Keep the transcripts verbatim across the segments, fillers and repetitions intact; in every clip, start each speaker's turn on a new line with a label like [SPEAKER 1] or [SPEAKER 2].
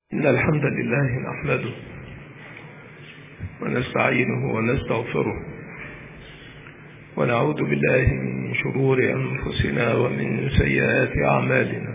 [SPEAKER 1] إن الحمد لله نحمده ونستعينه ونستغفره ونعوذ بالله من شرور أنفسنا ومن سيئات أعمالنا.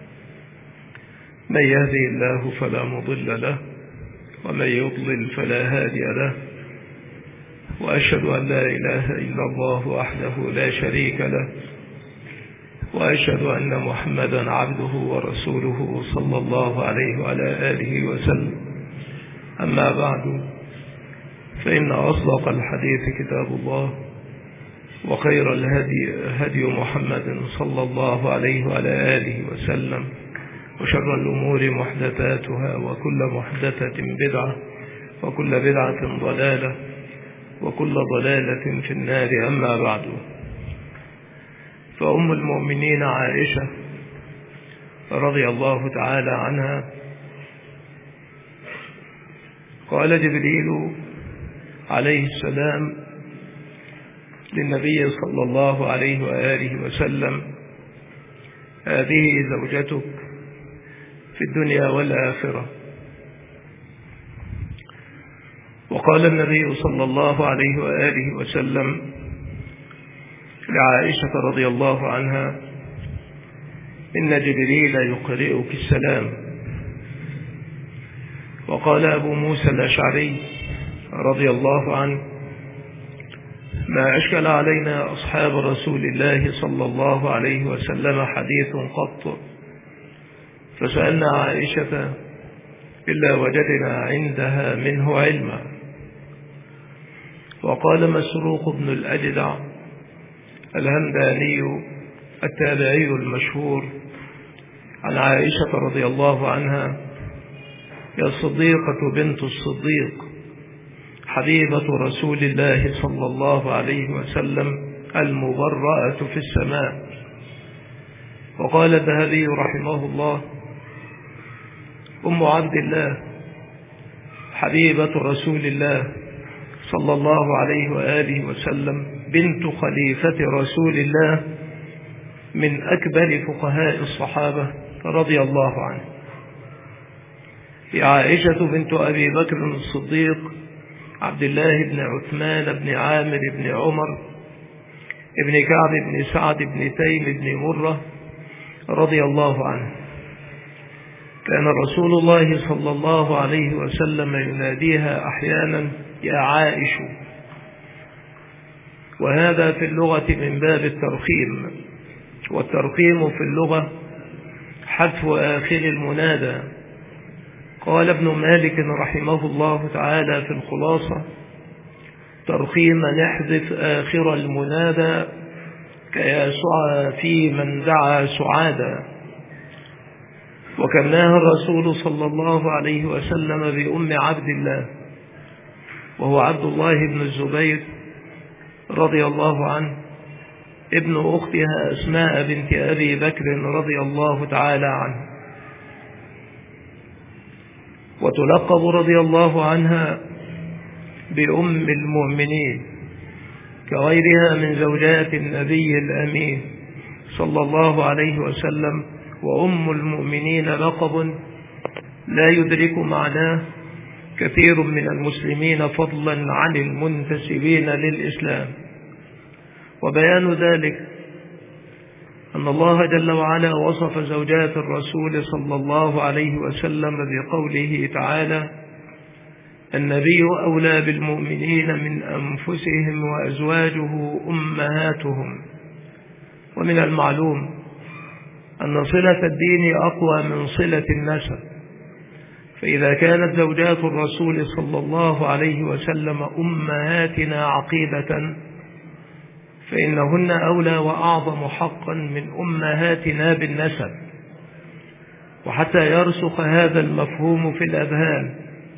[SPEAKER 1] من يهدي الله فلا مضل له ومن يضلل فلا هادي له، وأشهد أن لا إله إلا الله وحده لا شريك له، وأشهد أن محمدا عبده ورسوله صلى الله عليه وعلى آله وسلم. أما بعد، فإن أصدق الحديث كتاب الله، وخير الهدي هدي محمد صلى الله عليه وعلى آله وسلم، وشر الأمور محدثاتها، وكل محدثة بدعة، وكل بدعة ضلالة، وكل ضلالة في النار. أما بعد، فأم المؤمنين عائشة رضي الله تعالى عنها قال جبريل عليه السلام للنبي صلى الله عليه وآله وسلم: هذه زوجتك في الدنيا والآخرة. وقال النبي صلى الله عليه وآله وسلم لعائشة رضي الله عنها: إن جبريل يقرئك السلام. وقال أبو موسى الأشعري رضي الله عنه: ما أشكل علينا أصحاب رسول الله صلى الله عليه وسلم حديث قط، فسألنا عائشة إلا وجدنا عندها منه علما. وقال مسروق بن الأجدع الهمداني التابعي المشهور عن عائشة رضي الله عنها: يا الصديقة بنت الصديق، حبيبة رسول الله صلى الله عليه وسلم، المبرأة في السماء. وقال الذهبي رحمه الله: أم عبد الله حبيبة رسول الله صلى الله عليه وآله وسلم، بنت خليفة رسول الله، من أكبر فقهاء الصحابة رضي الله عنه. هي عائشة بنت أبي بكر الصديق، عبد الله بن عثمان بن عامر بن عمر ابن كعب بن سعد بن تيم بن مرة رضي الله عنه. كان رسول الله صلى الله عليه وسلم يناديها أحيانا: يا عائش. وهذا في اللغة من باب الترخيم، والترخيم في اللغة حذف آخر المنادى. قال ابن مالك رحمه الله تعالى في الخلاصة: ترخيم نحذف آخر المنادى كيسعى في من دعا سعادا. وكناها الرسول صلى الله عليه وسلم بأم عبد الله، وهو عبد الله بن الزبير رضي الله عنه، ابن أختها أسماء بنت أبي بكر رضي الله تعالى عنه. وتلقب رضي الله عنها بأم المؤمنين كغيرها من زوجات النبي الأمين صلى الله عليه وسلم. وأم المؤمنين لقب لا يدرك معناه كثير من المسلمين فضلا عن المنتسبين للإسلام. وبيان ذلك أن الله جل وعلا وصف زوجات الرسول صلى الله عليه وسلم بقوله تعالى: النبي أولى بالمؤمنين من أنفسهم وأزواجه أمهاتهم. ومن المعلوم أن صلة الدين أقوى من صلة النسب، فإذا كانت زوجات الرسول صلى الله عليه وسلم أمهاتنا عقيدة، فإنهن أولى وأعظم حقا من أمهاتنا بالنسب. وحتى يرسخ هذا المفهوم في الأذهان،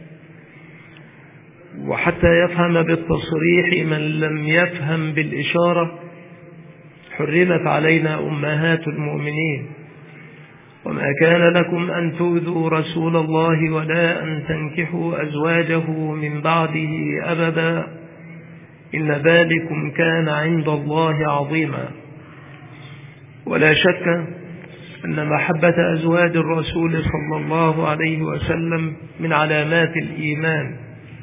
[SPEAKER 1] وحتى يفهم بالتصريح من لم يفهم بالإشارة، حرمت علينا أمهات المؤمنين. وما كان لكم أن تؤذوا رسول الله ولا أن تنكحوا أزواجه من بعده أبدا، إن ذلكم كان عند الله عظيما. ولا شك أن محبة أزواج الرسول صلى الله عليه وسلم من علامات الإيمان،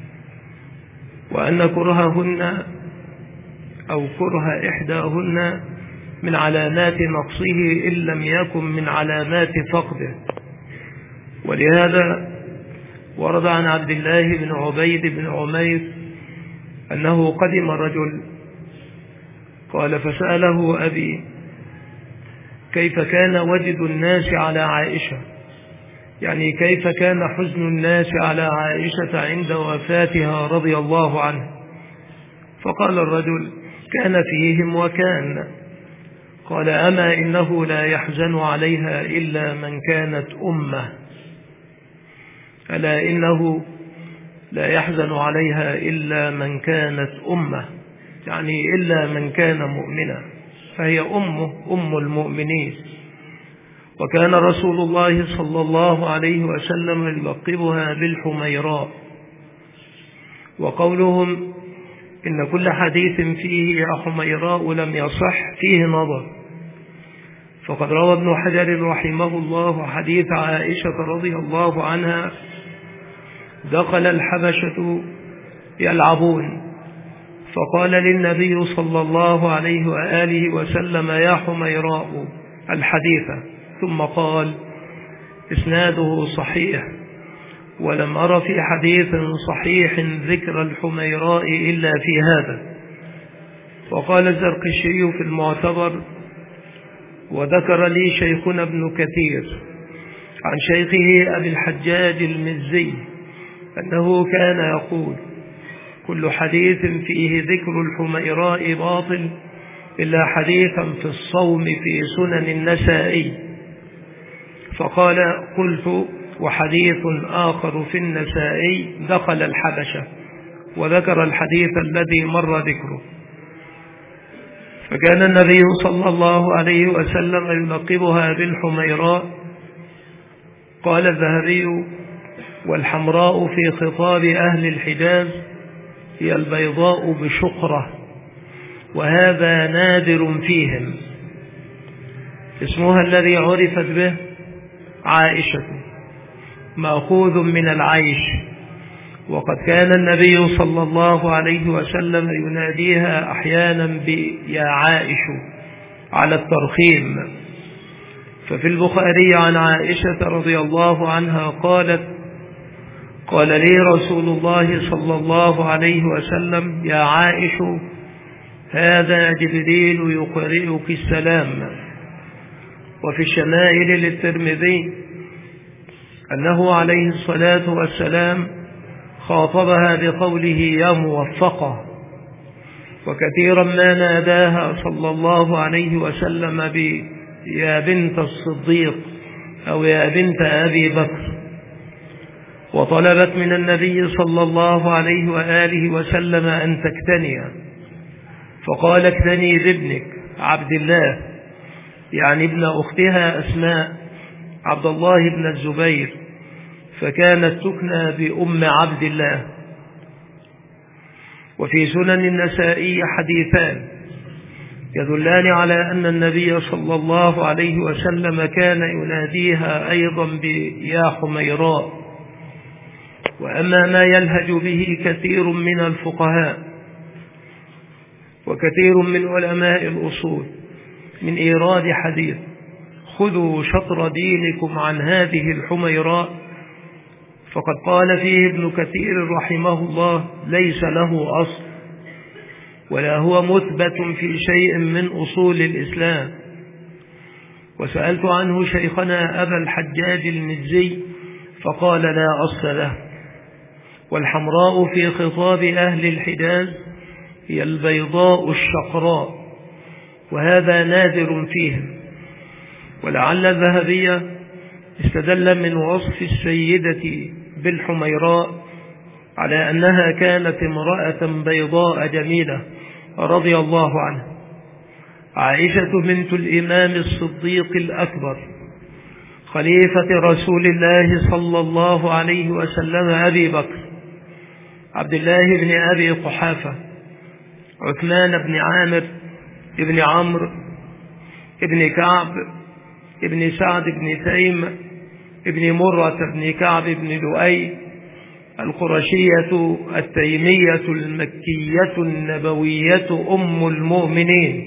[SPEAKER 1] وأن كرههن أو كره إحداهن من علامات نقصه إن لم يكن من علامات فقده. ولهذا ورد عن عبد الله بن عبيد بن عمير أنه قدم رجل قال فسأله أبي كيف كان وجد الناس على عائشة، يعني كيف كان حزن الناس على عائشة عند وفاتها رضي الله عنها. فقال الرجل كان فيهم وكان. قال أما إنه لا يحزن عليها إلا من كانت أمة، ألا إنه لا يحزن عليها إلا من كانت أمة، يعني إلا من كان مؤمنا، فهي أمه أم المؤمنين. وكان رسول الله صلى الله عليه وسلم يلقبها بالحميراء. وقولهم إن كل حديث فيه يا حميراء لم يصح فيه نظر، فقد روى ابن حجر رحمه الله حديث عائشة رضي الله عنها دخل الحبشة يلعبون فقال للنبي صلى الله عليه وآله وسلم يا حميراء الحديث، ثم قال إسناده صحيح، ولم أر في حديث صحيح ذكر الحميراء إلا في هذا. وقال الزرقشي في المعتبر وذكر لي شيخنا ابن كثير عن شيخه أبي الحجاج المزي أنه كان يقول كل حديث فيه ذكر الحميراء باطل إلا حديثا في الصوم في سنن النسائي. فقال قلت وحديث آخر في النسائي دخل الحبشة، وذكر الحديث الذي مر ذكره. فكان النبي صلى الله عليه وسلم يلقبها بالحميراء. قال الذهبي والحمراء في خطاب أهل الحجاز هي البيضاء بشقرة، وهذا نادر فيهم. اسمها الذي عرفت به عائشة، مأخوذ من العيش، وقد كان النبي صلى الله عليه وسلم يناديها أحيانا بيا عائش على الترخيم. ففي البخاري عن عائشة رضي الله عنها قالت قال لي رسول الله صلى الله عليه وسلم يا عائش هذا جبريل يقرئك السلام. وفي الشمائل للترمذي أنه عليه الصلاة والسلام خاطبها بقوله يا موفقة، وكثيرا ما ناداها صلى الله عليه وسلم ب يا بنت الصديق أو يا بنت أبي بكر. وطلبت من النبي صلى الله عليه وآله وسلم أن تكتني، فقال اكتني بابنك عبد الله، يعني ابن أختها أسماء عبد الله بن الزبير، فكانت تكنى بأم عبد الله. وفي سنن النسائي حديثان يدلان على أن النبي صلى الله عليه وسلم كان يناديها أيضا بيا حميراء. وأما ما يلهج به كثير من الفقهاء وكثير من علماء الأصول من إيراد حديث خذوا شطر دينكم عن هذه الحميراء، فقد قال فيه ابن كثير رحمه الله ليس له أصل ولا هو مثبت في شيء من أصول الإسلام. وسألت عنه شيخنا أبا الحجاج المزي فقال لا أصل له. والحمراء في خطاب أهل الحجاز هي البيضاء الشقراء، وهذا نادر فيهم. ولعل الذهبية استدل من وصف السيدة بالحميراء على أنها كانت امرأة بيضاء جميلة رضي الله عنها، عائشة بنت الإمام الصديق الأكبر خليفة رسول الله صلى الله عليه وسلم أبي بكر، عبد الله بن أبي قحافة، عثمان بن عامر بن عمرو بن كعب ابن سعد بن تيم ابن مرة بن كعب بن لؤي القرشية التيمية المكية النبوية أم المؤمنين.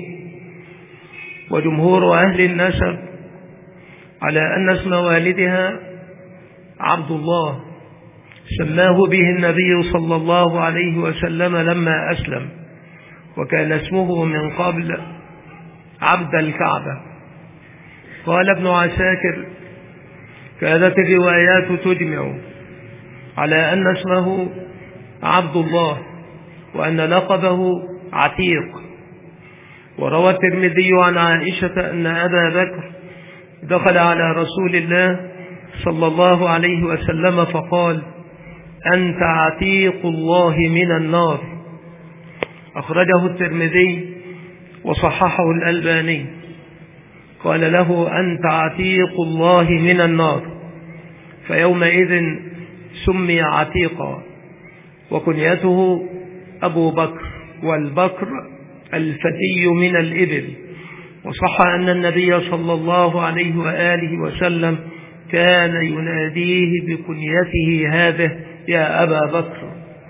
[SPEAKER 1] وجمهور أهل النسب على أن اسم والدها عبد الله، سماه به النبي صلى الله عليه وسلم لما أسلم، وكان اسمه من قبل عبد الكعبة. قال ابن عساكر: كانت الروايات تجمع على أن اسمه عبد الله وأن لقبه عتيق. وروى الترمذي عن عائشة أن أبا بكر دخل على رسول الله صلى الله عليه وسلم فقال: أنت عتيق الله من النار. أخرجه الترمذي وصححه الألباني. قال له: أنت عتيق الله من النار، فيومئذ سمي عتيقا. وكنيته أبو بكر، والبكر الفتي من الإبل. وصح أن النبي صلى الله عليه وآله وسلم كان يناديه بكنيته هذه: يا أبا بكر.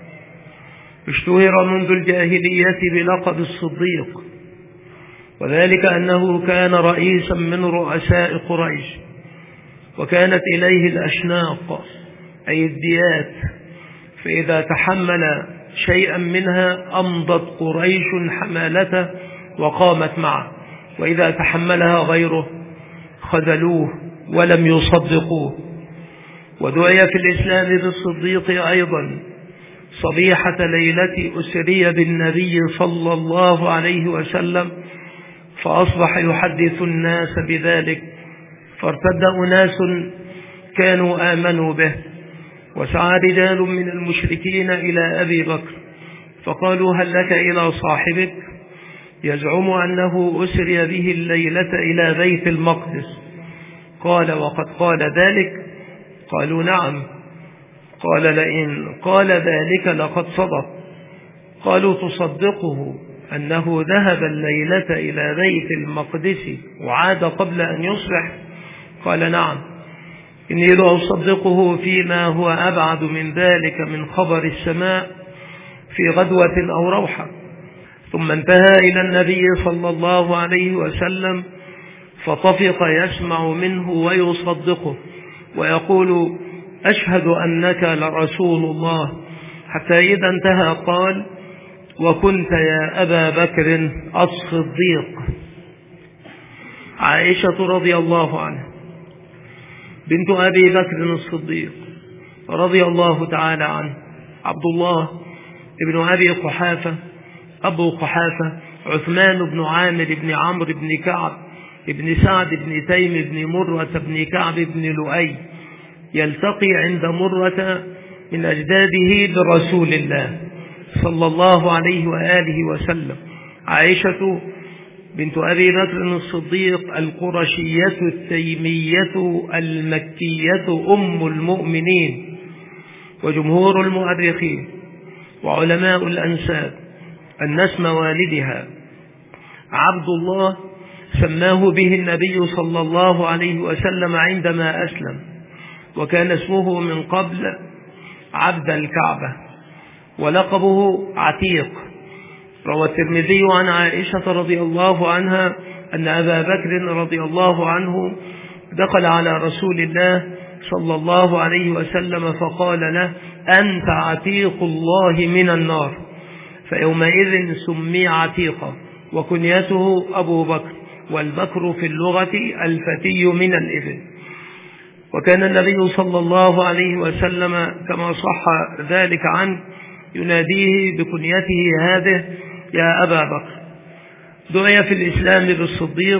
[SPEAKER 1] اشتهر منذ الجاهلية بلقب الصديق، وذلك أنه كان رئيسا من رؤساء قريش، وكانت إليه الأشناق أي الديات، فإذا تحمل شيئا منها أمضت قريش حمالته وقامت معه، وإذا تحملها غيره خذلوه ولم يصدقوه. ودعي في الإسلام بالصديق أيضا صبيحة ليلة أسري بالنبي صلى الله عليه وسلم، فأصبح يحدث الناس بذلك، فارتد أناس كانوا آمنوا به، وسعى رجال من المشركين إلى أبي بكر فقالوا: هل لك إلى صاحبك يزعم أنه أسري به الليلة إلى بيت المقدس؟ قال: وقد قال ذلك؟ قالوا: نعم. قال: لئن قال ذلك لقد صدق. قالوا: تصدقه أنه ذهب الليلة إلى بيت المقدس وعاد قبل أن يصبح؟ قال: نعم، إني لأصدقه فيما هو أبعد من ذلك من خبر السماء في غدوة أو روحة. ثم انتهى إلى النبي صلى الله عليه وسلم فطفق يسمع منه ويصدقه ويقول: أشهد أنك لرسول الله، حتى إذا انتهى قال: وكنت يا أبا بكر الصديق. عائشة رضي الله عنها بنت أبي بكر الصديق رضي الله تعالى عنه، عبد الله ابن أبي قحافة أبو قحافة عثمان بن عامر بن عمرو بن كعب ابن سعد بن تيم بن مرة بن كعب بن لؤي، يلتقي عند مرة من أجداده برسول الله صلى الله عليه وآله وسلم. عائشة بنت أبي بكر الصديق القرشية التيمية المكية أم المؤمنين. وجمهور المؤرخين وعلماء الأنساب أن اسم والدها عبد الله سماه به النبي صلى الله عليه وسلم عندما أسلم، وكان اسمه من قبل عبد الكعبة، ولقبه عتيق. روى الترمذي عن عائشة رضي الله عنها أن أبا بكر رضي الله عنه دخل على رسول الله صلى الله عليه وسلم فقال له: أنت عتيق الله من النار، فيومئذ سمي عتيقا. وكنيته أبو بكر، والبكر في اللغة الفتي من الإبل. وكان النبي صلى الله عليه وسلم كما صح ذلك عنه يناديه بكنيته هذه: يا أبا بكر. دعي في الإسلام بالصديق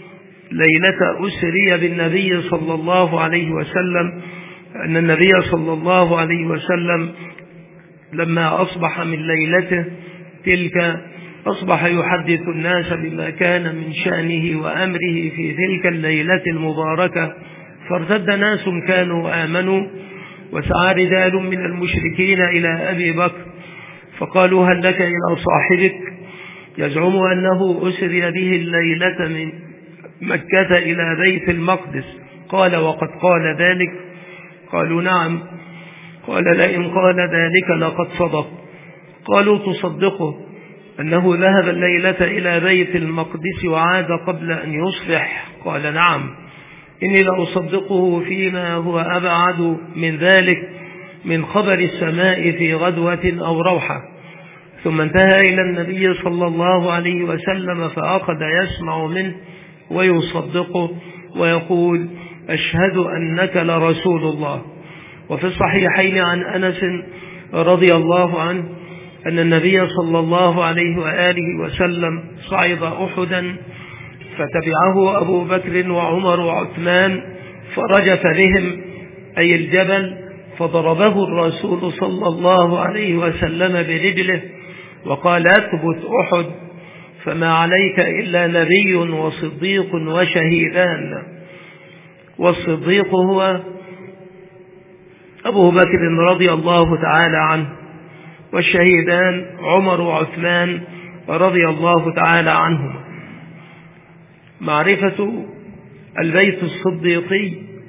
[SPEAKER 1] ليلة أسري بالنبي صلى الله عليه وسلم، أن النبي صلى الله عليه وسلم لما أصبح من ليلته تلك أصبح يحدث الناس بما كان من شأنه وأمره في تلك الليلة المباركة، فارتد ناس كانوا آمنوا، وسعى رجال من المشركين إلى أبي بكر فقالوا: هل لك إلى صاحبك يزعم أنه أسري به الليلة من مكة إلى بيت المقدس؟ قال: وقد قال ذلك. قالوا: نعم. قال: لئن قال ذلك لقد صدق. قالوا: تصدقه أنه ذهب الليلة إلى بيت المقدس وعاد قبل أن يصبح؟ قال: نعم، إني لأصدقه فيما هو أبعد من ذلك من خبر السماء في غدوة أو روحة. ثم انتهى إلى النبي صلى الله عليه وسلم فأخذ يسمع منه ويصدقه ويقول: أشهد أنك لرسول الله. وفي الصحيحين عن أنس رضي الله عنه أن النبي صلى الله عليه وآله وسلم صعد أحدا فتبعه أبو بكر وعمر وعثمان فرجف بهم أي الجبل، فضربه الرسول صلى الله عليه وسلم برجله وقال: اثبت أحد فما عليك إلا نبي وصديق وشهيدان. والصديق هو أبو بكر رضي الله تعالى عنه، والشهيدان عمر وعثمان رضي الله تعالى عنهما. معرفة البيت الصديقي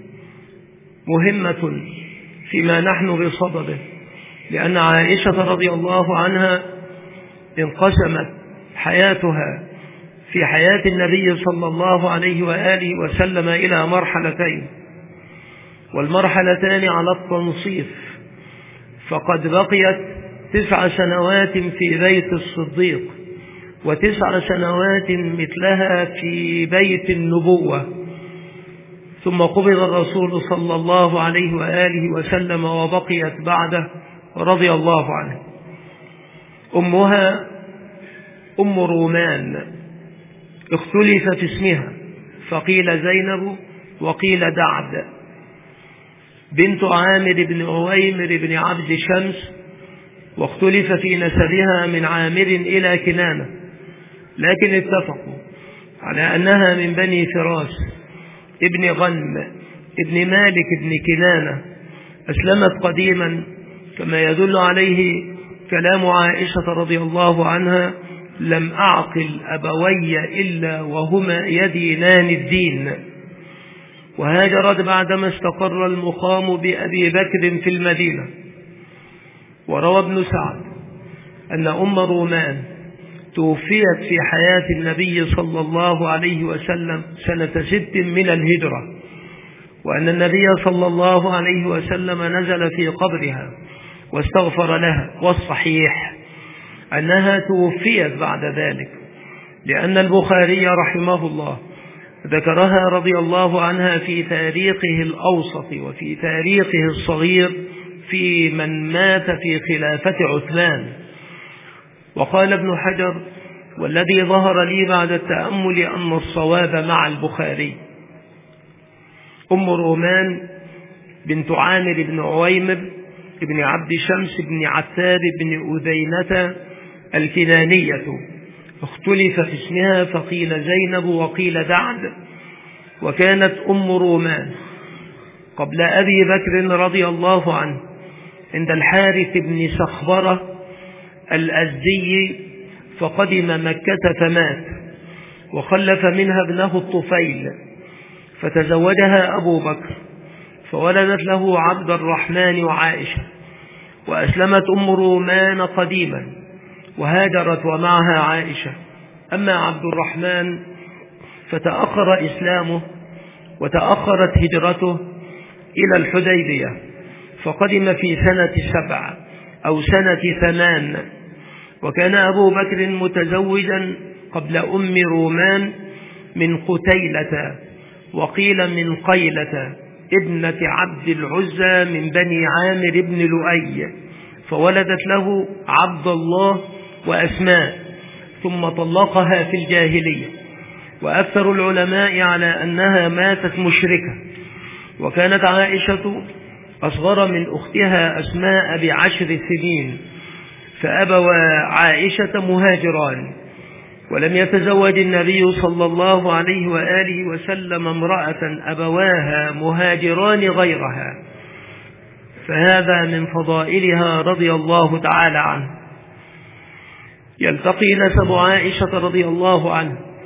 [SPEAKER 1] مهمة فيما نحن بصدده، لأن عائشة رضي الله عنها انقسمت حياتها في حياة النبي صلى الله عليه وآله وسلم إلى مرحلتين، والمرحلتان على التنصيف، فقد بقيت تسع سنوات في بيت الصديق وتسع سنوات مثلها في بيت النبوة، ثم قبض الرسول صلى الله عليه وآله وسلم وبقيت بعده رضي الله عنه. أمها أم رومان، اختلف في اسمها، فقيل زينب وقيل دعد، بنت عامر بن عويمر بن عبد شمس، واختلف في نسبها من عامر إلى كنانة، لكن اتفقوا على أنها من بني فراس ابن غنم ابن مالك ابن كنانة. أسلمت قديما كما يدل عليه كلام عائشة رضي الله عنها: لم أعقل أبوي إلا وهما يدينان الدين. وهاجرت بعدما استقر المقام بأبي بكر في المدينة. وروى ابن سعد أن أم رومان توفيت في حياة النبي صلى الله عليه وسلم سنة ست من الهجرة، وأن النبي صلى الله عليه وسلم نزل في قبرها واستغفر لها. والصحيح أنها توفيت بعد ذلك، لأن البخاري رحمه الله ذكرها رضي الله عنها في تاريخه الأوسط وفي تاريخه الصغير في من مات في خلافة عثمان. وقال ابن حجر: والذي ظهر لي بعد التأمل أن الصواب مع البخاري. أم رومان بنت عامر بن عويمر بن عبد شمس بن عتاب بن أذينة الكنانية، اختلف في اسمها، فقيل زينب وقيل دعد. وكانت أم رومان قبل أبي بكر رضي الله عنه عند الحارث بن سخبرة الأزدي، فقدم مكة فمات، وخلف منها ابنه الطفيل، فتزوجها أبو بكر فولدت له عبد الرحمن وعائشة. وأسلمت أم رومان قديما وهاجرت ومعها عائشة. أما عبد الرحمن فتأخر إسلامه وتأخرت هجرته إلى الحديبية، فقدم في سنة سبع أو سنة ثمان. وكان أبو بكر متزوجا قبل أم رومان من قتيلة، وقيل من قيلة ابنة عبد العزى من بني عامر بن لؤي، فولدت له عبد الله وأسماء، ثم طلقها في الجاهلية. وأكثر العلماء على أنها ماتت مشركة. وكانت عائشة أصغر من أختها أسماء بعشر سنين، فأبوا عائشة مهاجران، ولم يتزوج النبي صلى الله عليه وآله وسلم امرأة أبواها مهاجران غيرها، فهذا من فضائلها رضي الله تعالى عنه. يلتقي نسب عائشة رضي الله عنه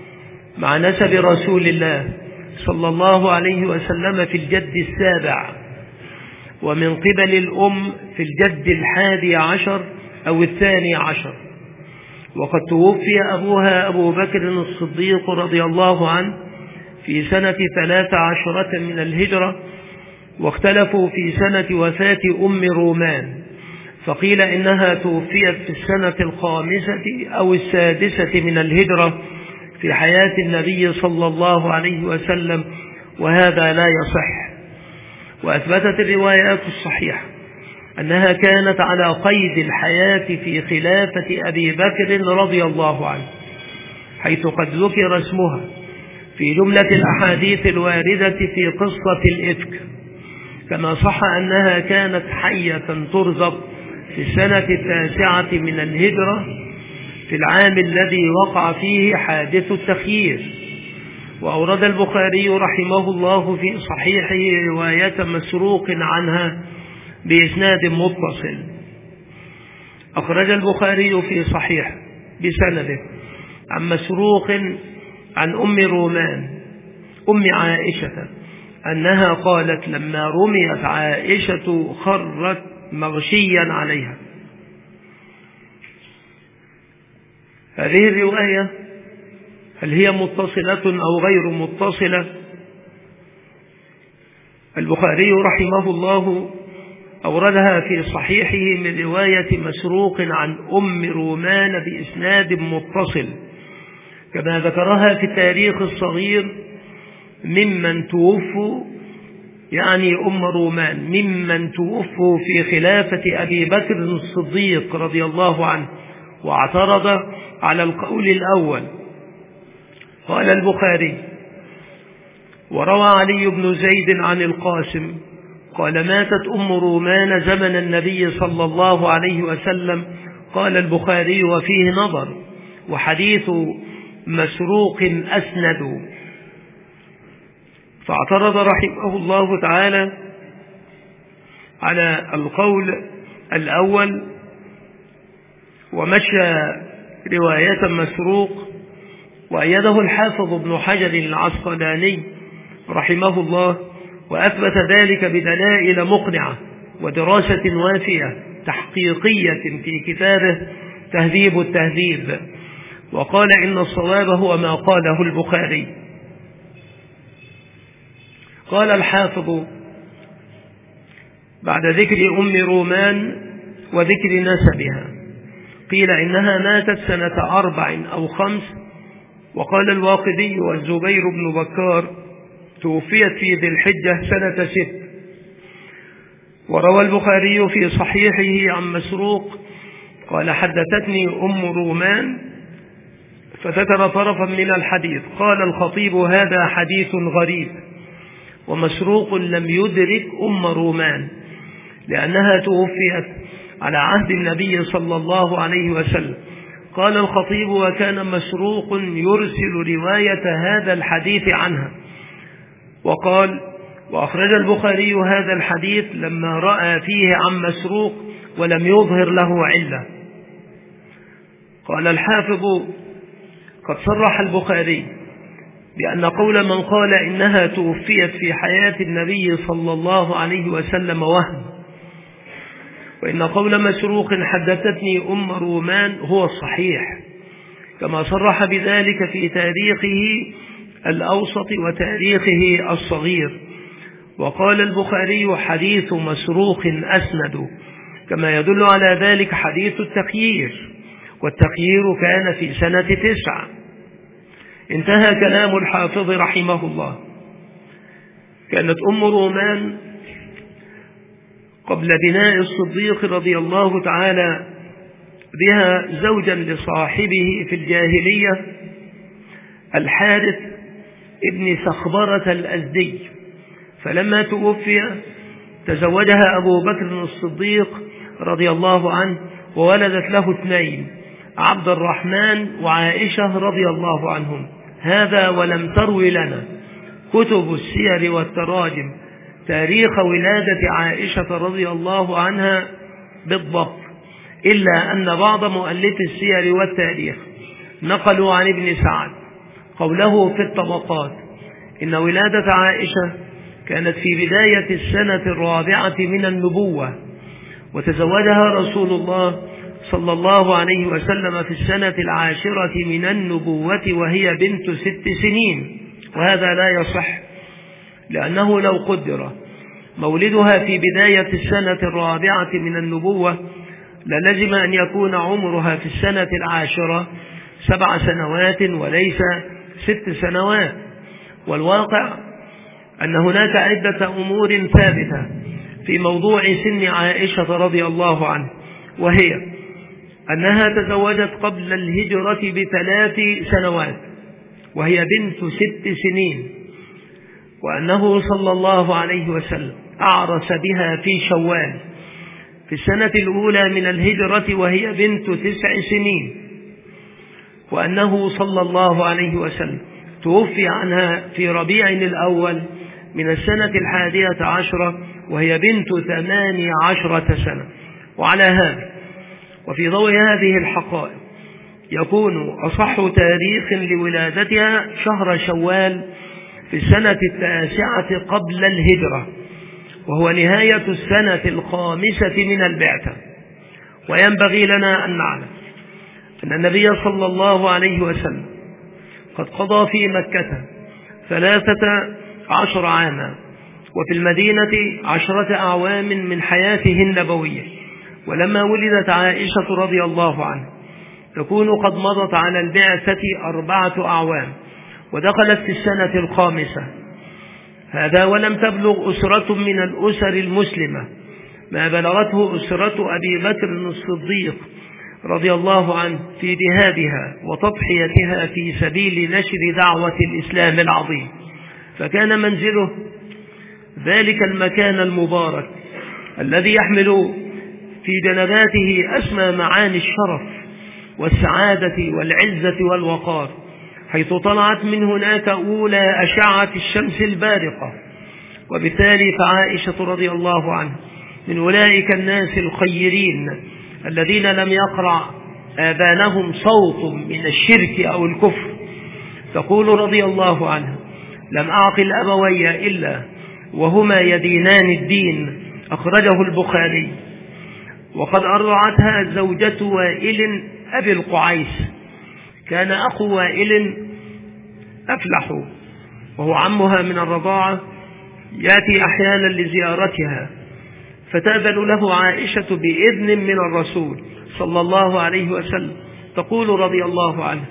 [SPEAKER 1] مع نسب رسول الله صلى الله عليه وسلم في الجد السابع، ومن قبل الأم في الجد الحادي عشر أو الثاني عشر. وقد توفي أبوها أبو بكر الصديق رضي الله عنه في سنة ثلاث عشرة من الهجرة، واختلفوا في سنة وفاة أم رومان، فقيل إنها توفيت في السنة الخامسة أو السادسة من الهجرة في حياة النبي صلى الله عليه وسلم، وهذا لا يصح. وأثبتت الروايات الصحيحة أنها كانت على قيد الحياة في خلافة أبي بكر رضي الله عنه، حيث قد ذكر اسمها في جملة الأحاديث الواردة في قصة الإفك، كما صح أنها كانت حية ترزق في السنة التاسعة من الهجرة في العام الذي وقع فيه حادث التخيير. وأورد البخاري رحمه الله في صحيحه رواية مسروق عنها بإسناد متصل. أخرج البخاري في صحيح بسنده عن مسروق عن أم رومان أم عائشة أنها قالت لما رميت عائشة خرت مغشيا عليها. هذه الرواية هل هي متصلة أو غير متصلة؟ البخاري رحمه الله أوردها في صحيحه من رواية مسروق عن أم رومان بإسناد متصل، كما ذكرها في التاريخ الصغير ممن توفوا، يعني أم رومان ممن توفوا في خلافة أبي بكر الصديق رضي الله عنه، واعترض على القول الأول. قال البخاري: وروى علي بن زيد عن القاسم قال: ماتت أم رومان زمن النبي صلى الله عليه وسلم. قال البخاري: وفيه نظر، وحديث مسروق أسند. فاعترض رحمه الله تعالى على القول الأول، ومشى رواية مسروق، وأيده الحافظ ابن حجر العسقلاني رحمه الله، وأثبت ذلك بدلائل مقنعة ودراسة وافية تحقيقية في كتابه تهذيب التهذيب، وقال إن الصواب هو ما قاله البخاري. قال الحافظ بعد ذكر أم رومان وذكر نسبها: قيل إنها ماتت سنة أربع أو خمس. وقال الواقدي والزبير بن بكار: توفيت في ذي الحجة سنة ست. وروى البخاري في صحيحه عن مسروق قال: حدثتني أم رومان، فذكر طرفا من الحديث. قال الخطيب: هذا حديث غريب، ومسروق لم يدرك أم رومان لأنها توفيت على عهد النبي صلى الله عليه وسلم. قال الخطيب: وكان مسروق يرسل رواية هذا الحديث عنها. وقال: وأخرج البخاري هذا الحديث لما رأى فيه عن مسروق ولم يظهر له علة. قال الحافظ: قد صرح البخاري بأن قول من قال إنها توفيت في حياة النبي صلى الله عليه وسلم وهم، وإن قول مسروق حدثتني أم رومان هو الصحيح، كما صرح بذلك في تاريخه الأوسط وتاريخه الصغير. وقال البخاري: حديث مسروق أسند، كما يدل على ذلك حديث التخيير، والتخيير كان في سنة تسع. انتهى كلام الحافظ رحمه الله. كانت أم رومان قبل بناء الصديق رضي الله تعالى بها زوجا لصاحبه في الجاهلية الحارث ابن سخبرة الأزدي، فلما توفي تزوجها أبو بكر الصديق رضي الله عنه، وولدت له اثنين: عبد الرحمن وعائشة رضي الله عنهم. هذا ولم تروي لنا كتب السير والتراجم تاريخ ولادة عائشة رضي الله عنها بالضبط، إلا أن بعض مؤلفي السير والتاريخ نقلوا عن ابن سعد قوله في الطبقات إن ولادة عائشة كانت في بداية السنة الرابعة من النبوة، وتزوجها رسول الله صلى الله عليه وسلم في السنة العاشرة من النبوة وهي بنت ست سنين، وهذا لا يصح، لأنه لو قدر مولدها في بداية السنة الرابعة من النبوة للزم أن يكون عمرها في السنة العاشرة سبع سنوات وليس ست سنوات. والواقع أن هناك عدة أمور ثابتة في موضوع سن عائشة رضي الله عنها، وهي أنها تزوجت قبل الهجرة بثلاث سنوات وهي بنت ست سنين، وأنه صلى الله عليه وسلم أعرس بها في شوال في السنة الأولى من الهجرة وهي بنت تسع سنين، وأنه صلى الله عليه وسلم توفي عنها في ربيع الأول من السنة الحادية عشرة وهي بنت ثماني عشرة سنة. وعلى هذا وفي ضوء هذه الحقائق يكون أصح تاريخ لولادتها شهر شوال في السنة التاسعة قبل الهجرة، وهو نهاية السنة الخامسة من البعثة. وينبغي لنا أن نعلم أن النبي صلى الله عليه وسلم قد قضى في مكة ثلاثة عشر عاما وفي المدينة عشرة أعوام من حياته النبوية، ولما ولدت عائشة رضي الله عنها تكون قد مضت على البعثة أربعة أعوام ودخلت في السنة الخامسة. هذا ولم تبلغ أسرة من الأسر المسلمة ما بلغته أسرة أبي بكر الصديق رضي الله عنه في جهادها وتضحيتها في سبيل نشر دعوة الإسلام العظيم، فكان منزله ذلك المكان المبارك الذي يحمل في جنباته أسمى معاني الشرف والسعادة والعزة والوقار، حيث طلعت من هناك أولى أشعة الشمس البارقة. وبالتالي فعائشة رضي الله عنها من أولئك الناس الخيرين الذين لم يقرع آذانهم صوت من الشرك أو الكفر. تقول رضي الله عنها: لم أعقل أبوي إلا وهما يدينان الدين، أخرجه البخاري. وقد أرضعتها زوجة وائل أبي القعيس، كان أخو وائل أفلح وهو عمها من الرضاعة يأتي أحيانا لزيارتها، فتأذن له عائشة بإذن من الرسول صلى الله عليه وسلم. تقول رضي الله عنه: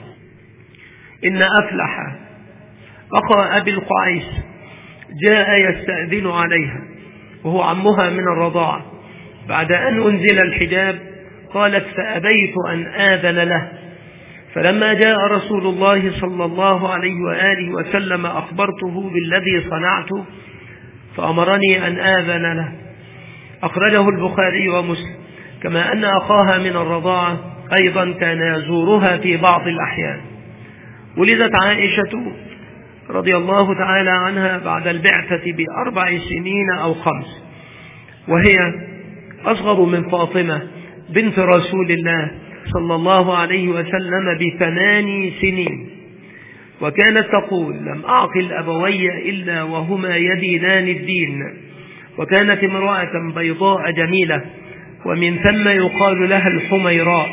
[SPEAKER 1] إن أفلح أخا أبي القعيس جاء يستأذن عليها وهو عمها من الرضاعة بعد أن أنزل الحجاب، قالت: فأبيت أن آذن له، فلما جاء رسول الله صلى الله عليه وآله وسلم أخبرته بالذي صنعته فأمرني أن آذن له، أخرجه البخاري ومسلم. كما أن أخاها من الرضاعة أيضا كان يزورها في بعض الأحيان. ولدت عائشة رضي الله تعالى عنها بعد البعثة بأربع سنين أو خمس، وهي أصغر من فاطمة بنت رسول الله صلى الله عليه وسلم بثمان سنين. وكانت تقول: لم أعقل أبوي إلا وهما يدينان الدين. وكانت امرأة بيضاء جميلة، ومن ثم يقال لها الحميراء.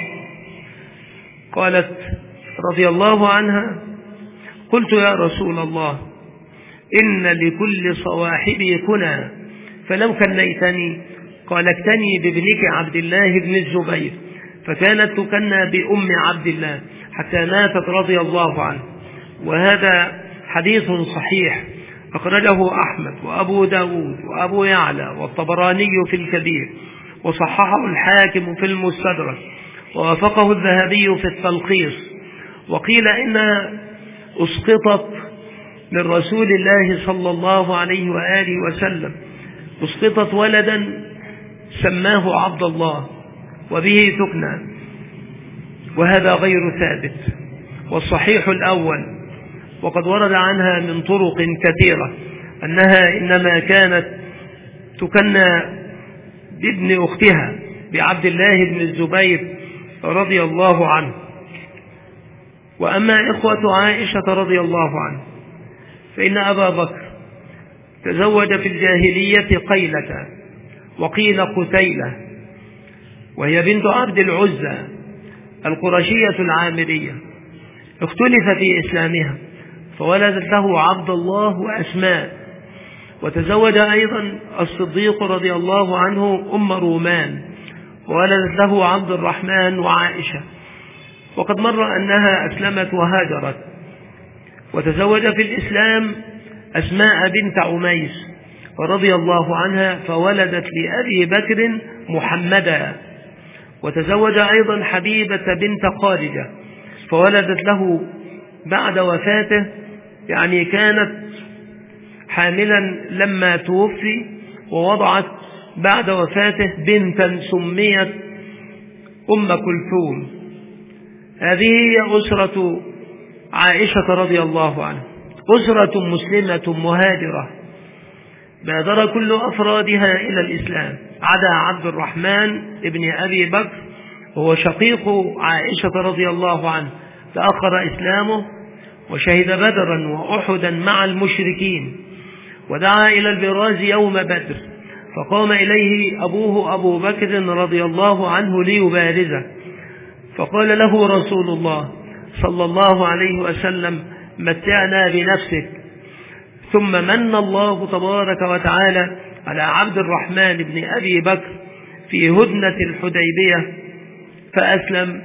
[SPEAKER 1] قالت رضي الله عنها: قلت يا رسول الله إن لكل صواحبي كنى، فلو كنيتني قال: اكتني بابنك عبد الله بن الزبير، فكانت تكنى بأم عبد الله حتى ماتت رضي الله عنه. وهذا حديث صحيح أخرجه أحمد وأبو داود وأبو يعلى والطبراني في الكبير، وصححه الحاكم في المستدرك، ووافقه الذهبي في التلخيص. وقيل إنها أسقطت من رسول الله صلى الله عليه وآله وسلم، أسقطت ولدا سماه عبد الله وبه تكنى، وهذا غير ثابت. والصحيح الأول، وقد ورد عنها من طرق كثيرة أنها إنما كانت تكنى بابن أختها بعبد الله بن الزبير رضي الله عنه. وأما إخوة عائشة رضي الله عنه فإن أبا بكر تزوج في الجاهلية قيلة وقيل قتيلة، وهي بنت عبد العزى القرشية العامرية، اختلف في إسلامها فولدت له عبد الله وأسماء. وتزوج أيضا الصديق رضي الله عنه أم رومان وولدت له عبد الرحمن وعائشة، وقد مر أنها أسلمت وهاجرت. وتزوج في الإسلام أسماء بنت عميس رضي الله عنها فولدت لأبي بكر محمدا. وتزوج أيضا حبيبة بنت خارجة فولدت له بعد وفاته، يعني كانت حاملا لما توفي، ووضعت بعد وفاته بنتا سميت أم كلثوم. هذه هي أسرة عائشة رضي الله عنها، أسرة مسلمة مهاجرة بادر كل أفرادها إلى الإسلام عدا عبد الرحمن ابن أبي بكر وهو شقيق عائشة رضي الله عنه، تأخر إسلامه وشهد بدرا وأحدا مع المشركين، ودعا إلى البراز يوم بدر، فقام إليه أبوه أبو بكر رضي الله عنه ليبارزه، فقال له رسول الله صلى الله عليه وسلم: متعنا بنفسك. ثم من الله تبارك وتعالى على عبد الرحمن بن أبي بكر في هدنة الحديبية فأسلم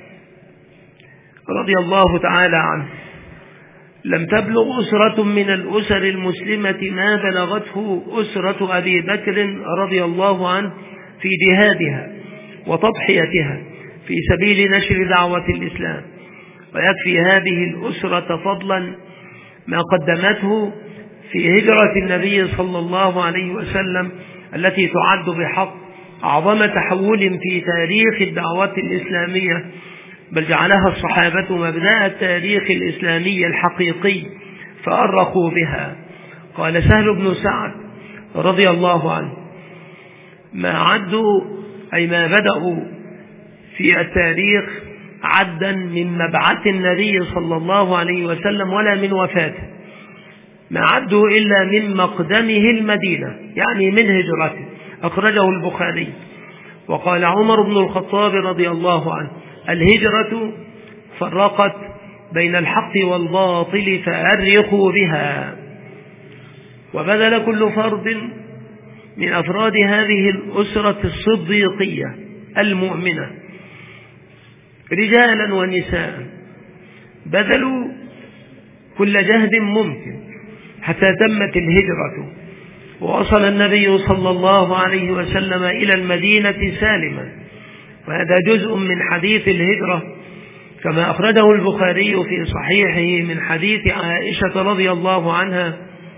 [SPEAKER 1] رضي الله تعالى عنه. لم تبلغ أسرة من الأسر المسلمة ما بلغته أسرة أبي بكر رضي الله عنه في جهادها وتضحيتها في سبيل نشر دعوة الإسلام. ويكفي هذه الأسرة فضلا ما قدمته في هجرة النبي صلى الله عليه وسلم التي تعد بحق أعظم تحول في تاريخ الدعوة الإسلامية، بل جعلها الصحابة مبدأ التاريخ الإسلامي الحقيقي فأرخوا بها. قال سهل بن سعد رضي الله عنه: ما عدوا أي ما بدأوا في التاريخ عدا من مبعث النبي صلى الله عليه وسلم ولا من وفاته، ما عدوا إلا من مقدمه المدينة، يعني من هجرته. أخرجه البخاري. وقال عمر بن الخطاب رضي الله عنه: الهجرة فرقت بين الحق والباطل فأرخوا بها. وبذل كل فرد من أفراد هذه الأسرة الصديقية المؤمنة رجالا ونساء بذلوا كل جهد ممكن حتى تمت الهجرة، ووصل النبي صلى الله عليه وسلم إلى المدينة سالما. وهذا جزء من حديث الهجرة كما أخرجه البخاري في صحيحه من حديث عائشة رضي الله عنها،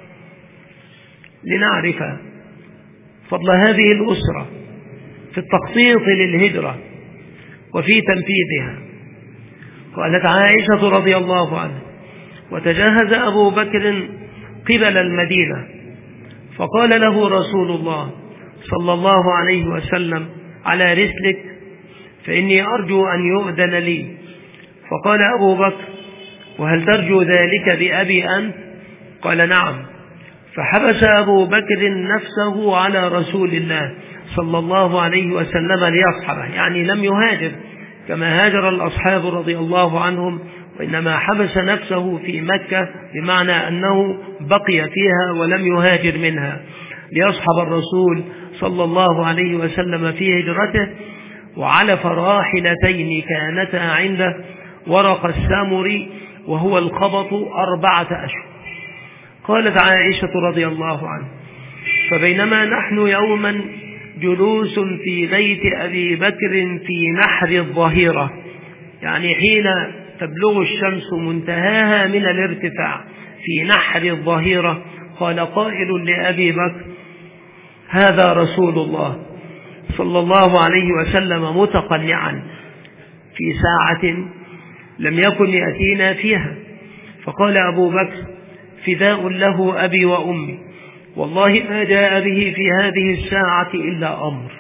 [SPEAKER 1] لنعرف فضل هذه الأسرة في التخطيط للهجرة وفي تنفيذها. قالت عائشة رضي الله عنها: وتجهز أبو بكر قبل المدينة، فقال له رسول الله صلى الله عليه وسلم: على رسلك فإني أرجو أن يؤذن لي. فقال أبو بكر: وهل ترجو ذلك بأبي أنت؟ قال: نعم. فحبس أبو بكر نفسه على رسول الله صلى الله عليه وسلم ليصحبه، يعني لم يهاجر كما هاجر الأصحاب رضي الله عنهم، وإنما حبس نفسه في مكة، بمعنى أنه بقي فيها ولم يهاجر منها ليصحب الرسول صلى الله عليه وسلم في هجرته. وعلف راحلتين كانتا عنده، ورق السامر وهو الخبط أربعة أشهر. قالت عائشة رضي الله عنها: فبينما نحن يوما جلوس في بيت أبي بكر في نحر الظهيرة، يعني حين تبلغ الشمس منتهاها من الارتفاع في نحر الظهيرة، قال قائل لأبي بكر: هذا رسول الله صلى الله عليه وسلم متقنعا في ساعة لم يكن يأتينا فيها. فقال أبو بكر: فداء له أبي وأمي، والله ما جاء به في هذه الساعة إلا أمر.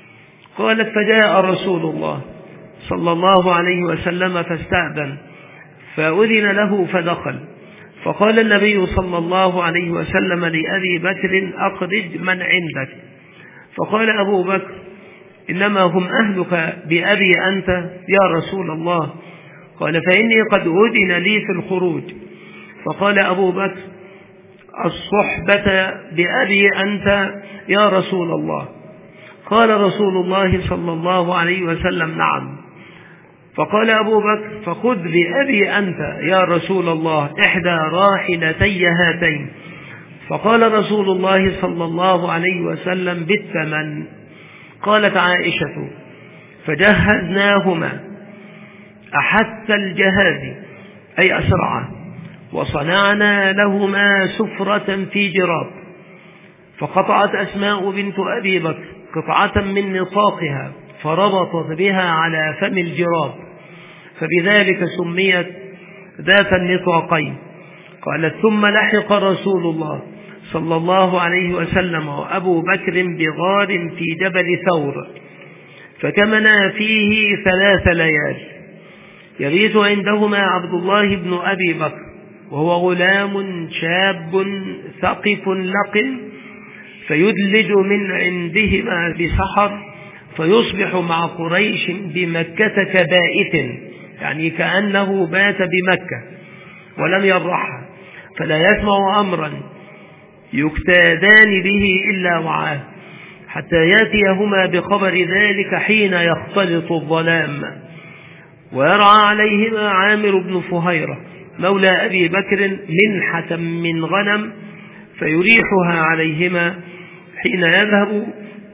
[SPEAKER 1] قالت: فجاء رسول الله صلى الله عليه وسلم فاستأذن فأذن له فدخل، فقال النبي صلى الله عليه وسلم لأبي بكر: أخرج من عندك. فقال أبو بكر: إنما هم أهلك بأبي أنت يا رسول الله. قال: فإني قد أذن لي في الخروج. فقال أبو بكر: الصحبة بأبي أنت يا رسول الله. قال رسول الله صلى الله عليه وسلم: نعم. فقال أبو بكر: فخذ بأبي أنت يا رسول الله إحدى راحلتي هاتين. فقال رسول الله صلى الله عليه وسلم: بالثمن. قالت عائشة: فجهزناهما أحث الجهاز أي أسرعا، وصنعنا لهما سفرة في جراب. فقطعت أسماء بنت أبي بكر قطعة من نطاقها فربطت بها على فم الجراب، فبذلك سميت ذات النطاقين. قالت: ثم لحق رسول الله صلى الله عليه وسلم وأبو بكر بغار في جبل ثور، فكمنا فيه ثلاث ليال، يبيت عندهما عبد الله بن أبي بكر وهو غلام شاب ثقف لقن، فيدلج من عندهما بسحر، فيصبح مع قريش بمكة كبائت، يعني كأنه بات بمكة ولم يبرحها، فلا يسمع أمرا يكتادان به إلا وعاه، حتى يأتيهما بخبر ذلك حين يختلط الظلام. ويرعى عليهما عامر بن فهيرة مولى أبي بكر منحة من غنم، فيريحها عليهما حين يذهب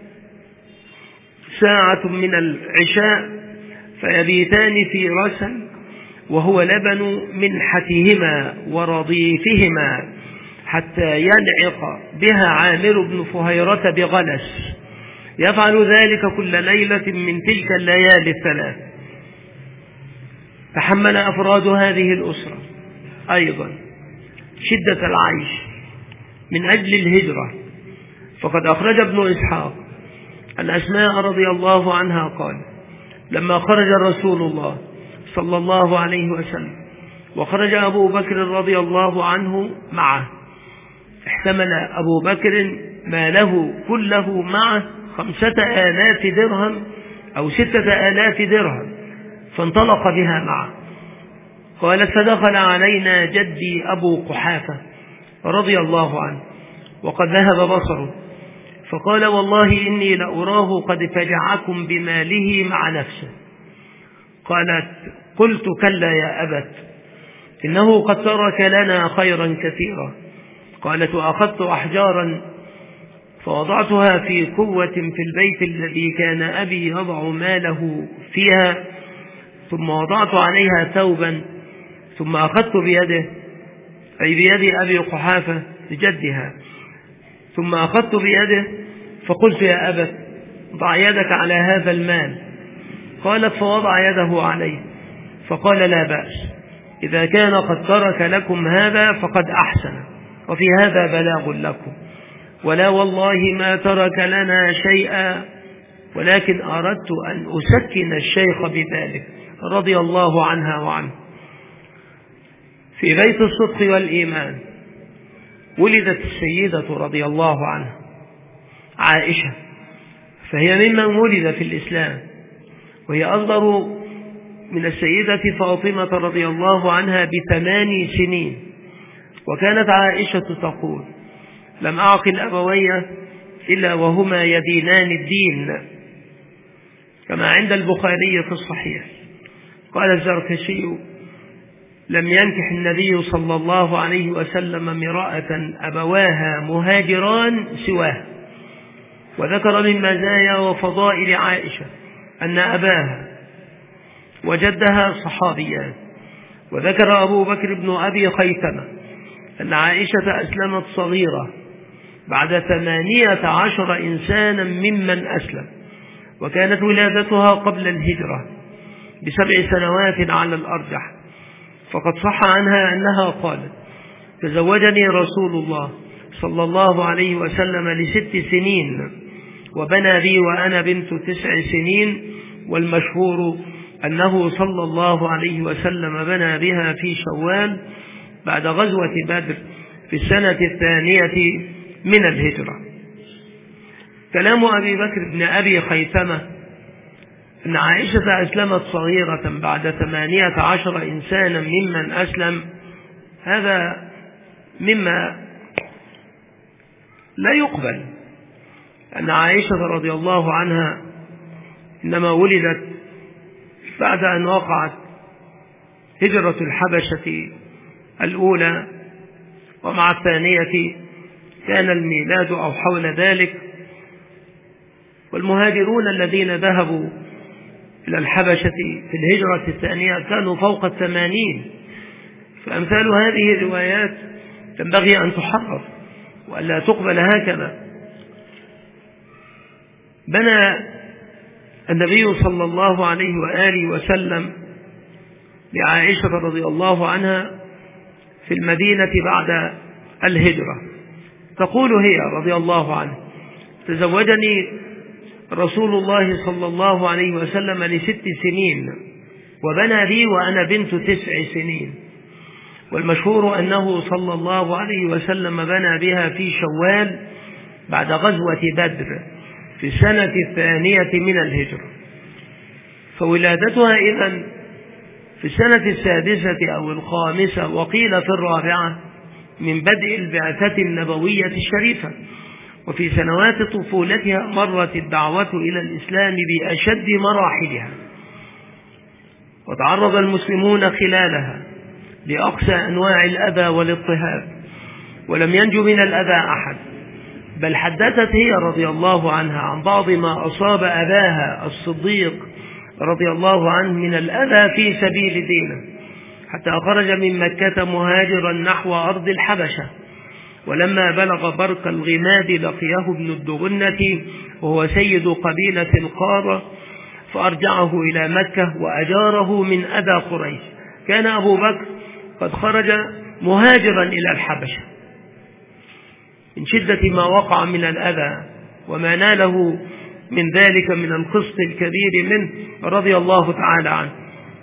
[SPEAKER 1] ساعة من العشاء، فيبيتان في رسل، وهو لبن منحتهما ورضيفهما، حتى ينعق بها عامر بن فهيرة بغلس. يفعل ذلك كل ليلة من تلك الليالي الثلاث. تحمل أفراد هذه الأسرة أيضا شدة العيش من أجل الهجرة، فقد أخرج ابن إسحاق عن أسماء رضي الله عنها قال: لما خرج رسول الله صلى الله عليه وسلم وخرج أبو بكر رضي الله عنه معه، احتمل أبو بكر ماله كله معه خمسة آلاف درهم أو ستة آلاف درهم، فانطلق بها معه. قالت: فدخل علينا جدي أبو قحافة رضي الله عنه وقد ذهب بصره، فقال: والله إني لأراه قد فجعكم بماله مع نفسه. قالت: قلت: كلا يا أبت، إنه قد ترك لنا خيرا كثيرا. قالت: وأخذت أحجارا فوضعتها في قوة في البيت الذي كان أبي يضع ماله فيها، ثم وضعت عليها ثوبا، ثم أخذت بيده أي بيد أبي قحافة لجدها، ثم أخذت بيده فقلت: يا أبت، ضع يدك على هذا المال. قالت: فوضع يده عليه، فقال: لا بأس، إذا كان قد ترك لكم هذا فقد أحسن، وفي هذا بلاغ لكم، ولا والله ما ترك لنا شيئا، ولكن أردت أن أسكن الشيخ بذلك رضي الله عنها وعنه. في بيت الصدق والإيمان ولدت السيدة رضي الله عنها عائشة، فهي ممن ولد في الإسلام، وهي أصغر من السيدة فاطمة رضي الله عنها بثمان سنين. وكانت عائشة تقول: لم أعقل أبوي إلا وهما يدينان الدين، كما عند البخاري في الصحيح. قال الزركشي: لم ينكح النبي صلى الله عليه وسلم امرأة أبواها مهاجران سواه. وذكر من مزايا وفضائل عائشة أن أباها وجدها صحابيان. وذكر أبو بكر بن أبي خيثمة أن عائشة أسلمت صغيرة بعد ثمانية عشر إنسانا ممن أسلم، وكانت ولادتها قبل الهجرة بسبع سنوات على الأرجح. فقد صح عنها أنها قالت: تزوجني رسول الله صلى الله عليه وسلم لست سنين، وبنى بي وأنا بنت تسع سنين، والمشهور أنه صلى الله عليه وسلم بنى بها في شوال بعد غزوة بدر في السنة الثانية من الهجرة. كلام أبي بكر بن أبي خيثمة أن عائشة أسلمت صغيرة بعد ثمانية عشر إنسانا ممن أسلم، هذا مما لا يقبل. أن عائشة رضي الله عنها إنما ولدت بعد أن وقعت هجرة الحبشة الأولى، ومع الثانية كان الميلاد أو حول ذلك، والمهاجرون الذين ذهبوا إلى الحبشة في الهجرة الثانية كانوا فوق الثمانين. فأمثال هذه الروايات تنبغي أن تحرف وألا تقبل هكذا. بنى النبي صلى الله عليه وآله وسلم لعائشة رضي الله عنها في المدينة بعد الهجرة. تقول هي رضي الله عنها: تزوجني رسول الله صلى الله عليه وسلم لست سنين وبنى لي وأنا بنت تسع سنين، والمشهور أنه صلى الله عليه وسلم بنى بها في شوال بعد غزوة بدر في السنة الثانية من الهجرة. فولادتها إذن في السنة السادسة أو الخامسة، وقيل في الرابعة من بدء البعثة النبوية الشريفة. وفي سنوات طفولتها مرت الدعوة إلى الإسلام بأشد مراحلها، وتعرض المسلمون خلالها لأقصى أنواع الأذى والاضطهاد، ولم ينجو من الأذى أحد. بل حدثت هي رضي الله عنها عن بعض ما أصاب أباها الصديق رضي الله عنه من الأذى في سبيل دينه، حتى خرج من مكة مهاجرا نحو أرض الحبشة، ولما بلغ برك الغماد لقيه ابن الدغنة وهو سيد قبيلة القارة فأرجعه إلى مكة وأجاره من أذى قريش. كان أبو بكر قد خرج مهاجرا إلى الحبشة من شدة ما وقع من الأذى وما ناله من ذلك من القسط الكبير منه رضي الله تعالى عنه،